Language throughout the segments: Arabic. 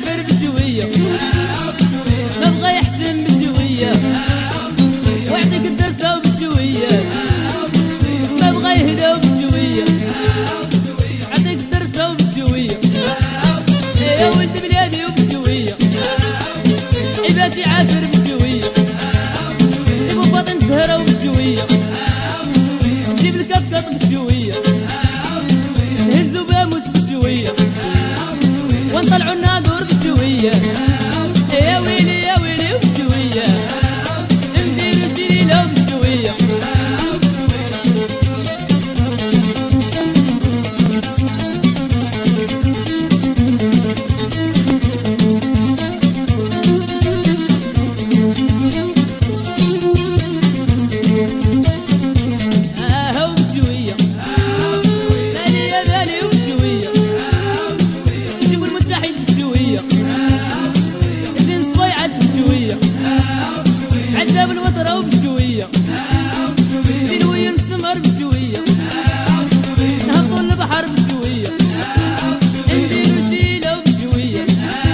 يعافر بشوية ما بغى يحسن بشوية ويعطيك الدرسة وبشوية ما بغى يهدى بشوية يعطيك الدرسة وبشوية يا ولد بلادي وبشوية عباد يعافر بشوية جيبو باطن سهرة وبشوية جيب الكبكب بشوية نهزو باموس بشوية ونطلعو الناظور بشوية يا ويلي يا ويلي وبشوية نديرو سليلة وبشوية عذاب الوطرة وبشوية دلوية السمر بشوية نهبطوا البحر بشوية نديرو شيلة وبشوية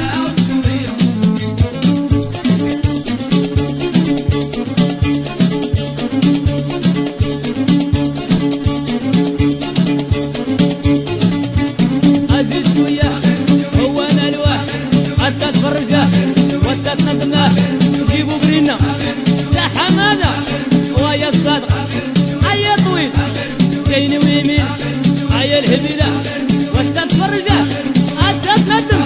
عزيز شوية هو مالوه حتى تفرجه وحتى تندمه جيبوا برينا يا حمادة ويا الصادق عيا طويل كاين ويمين عيا الهبيلة وحتى تفرجه حتى تندم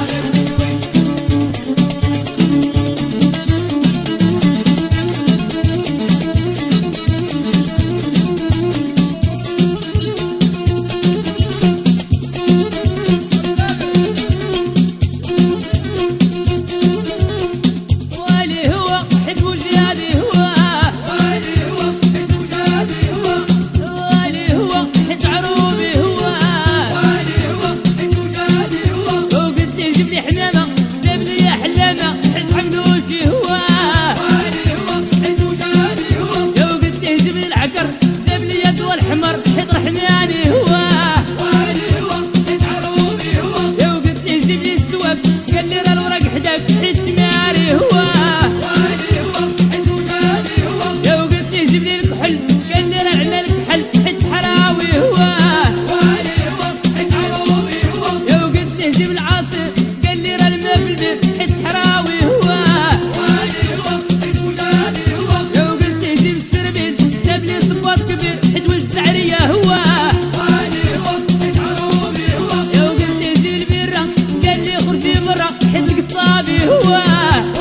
هو